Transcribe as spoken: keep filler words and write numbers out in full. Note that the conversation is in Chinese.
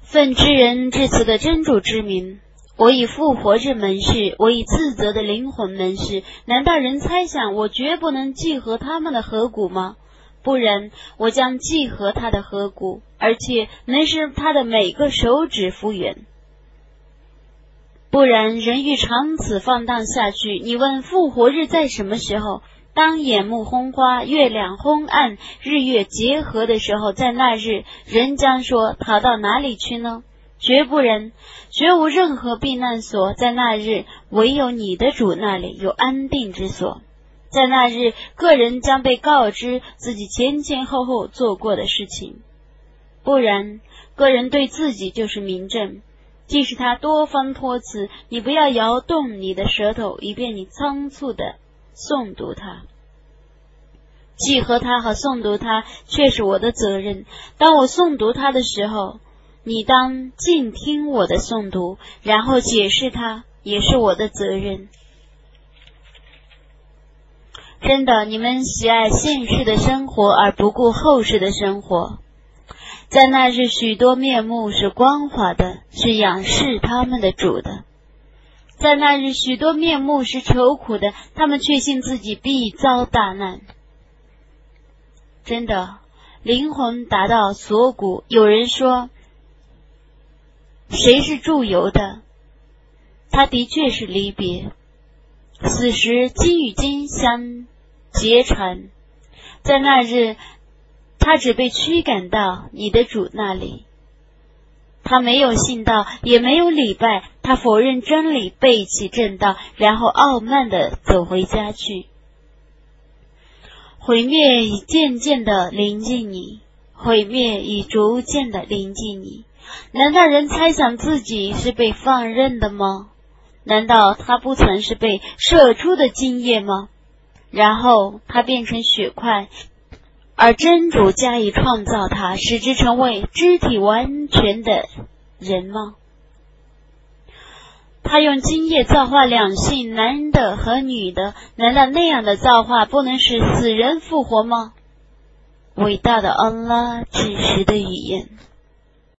奉知人至此的真主之名，我以复活之门事，我以自责的灵魂门事，难道人猜想我绝不能祭合他们的颌骨吗？不然，我将祭合他的颌骨，而且能使他的每个手指复原。不然，人欲长此放荡下去，你问复活日在什么时候？当眼目昏花，月亮昏暗，日月结合的时候，在那日，人将说逃到哪里去呢？绝不然，绝无任何避难所，在那日，唯有你的主那里有安定之所。在那日，个人将被告知自己前前后后做过的事情。不然，个人对自己就是明证。即使他多方托辞，你不要摇动你的舌头，以便你仓促的诵读它。祭合它和诵读它却是我的责任。当我诵读它的时候，你当静听我的诵读，然后解释它，也是我的责任。真的，你们喜爱现世的生活而不顾后世的生活。在那日，许多面目是光滑的，是仰视他们的主的。在那日，许多面目是愁苦的，他们确信自己必遭大难。真的，灵魂达到锁骨。有人说，谁是祝由的？他的确是离别。此时，筋与筋相结缠。在那日，他只被驱赶到你的主那里。他没有信道，也没有礼拜，他否认真理，背弃正道，然后傲慢地走回家去。毁灭已渐渐地临近你，毁灭已逐渐地临近你。难道人猜想自己是被放任的吗？难道他不曾是被射出的精液吗？然后他变成血块，而真主加以创造他，使之成为肢体完全的人吗？他用精液造化两性，男的和女的，难道那样的造化不能使死人复活吗？伟大的安拉，至实的语言。